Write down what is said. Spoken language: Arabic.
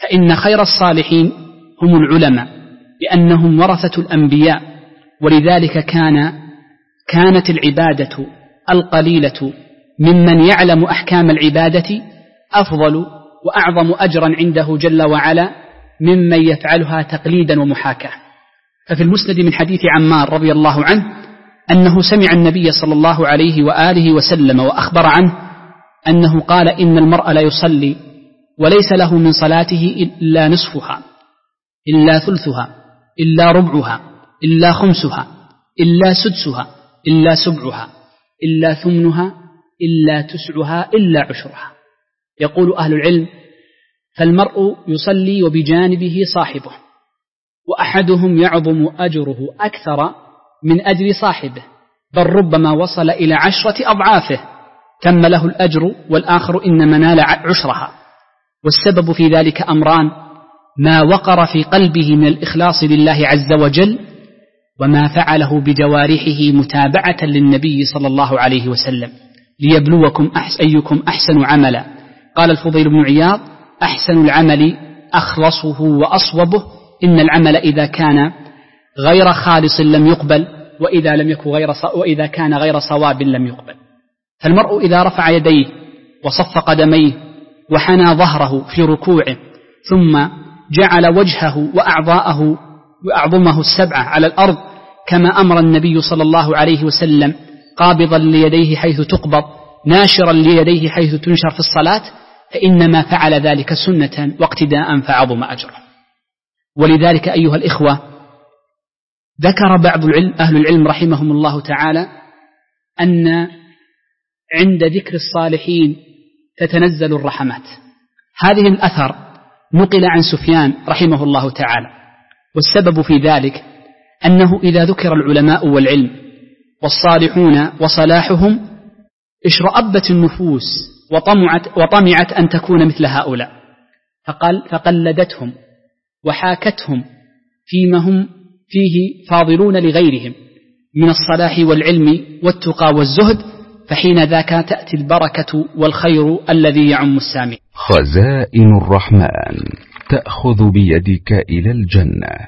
فإن خير الصالحين هم العلماء لأنهم ورثة الأنبياء، ولذلك كانت العبادة القليلة ممن يعلم أحكام العبادة أفضل وأعظم أجرا عنده جل وعلا ممن يفعلها تقليدا ومحاكاة. ففي المسند من حديث عمار رضي الله عنه أنه سمع النبي صلى الله عليه وآله وسلم وأخبر عنه أنه قال: إن المرء لا يصلي وليس له من صلاته إلا نصفها، إلا ثلثها، إلا ربعها، إلا خمسها، إلا سدسها، إلا سبعها، إلا ثمنها، إلا تسعها، إلا عشرها. يقول أهل العلم: فالمرء يصلي وبجانبه صاحبه، وأحدهم يعظم أجره أكثر من أجر صاحبه، بل ربما وصل إلى 10 أضعافه، تم له الأجر والآخر إنما نال عشرها. والسبب في ذلك أمران: ما وقر في قلبه من الإخلاص لله عز وجل، وما فعله بجوارحه متابعة للنبي صلى الله عليه وسلم، ليبلوكم أيكم أحسن عملا. قال الفضيل بن عياض: أحسن العمل أخلصه وأصوبه، إن العمل إذا كان غير خالص لم يقبل، وإذا كان غير صواب لم يقبل. فالمرء إذا رفع يديه وصف قدميه وحنى ظهره في ركوعه، ثم جعل وجهه وأعضاءه وأعظمه 7 على الأرض كما أمر النبي صلى الله عليه وسلم، قابضا ليديه حيث تقبض، ناشرا ليديه حيث تنشر في الصلاة، فإنما فعل ذلك سنة واقتداء فعظم أجره. ولذلك أيها الإخوة، ذكر بعض أهل العلم رحمهم الله تعالى أن عند ذكر الصالحين تتنزل الرحمات. هذه الأثر نقل عن سفيان رحمه الله تعالى، والسبب في ذلك أنه إذا ذكر العلماء والعلم والصالحون وصلاحهم اشرأبت النفوس وطمعت أن تكون مثل هؤلاء، فقلدتهم وحاكتهم فيما هم فيه فاضلون لغيرهم من الصلاح والعلم والتقى والزهد، فحين ذاك تأتي البركة والخير الذي يعم السامع. خزائن الرحمن تأخذ بيدك إلى الجنة.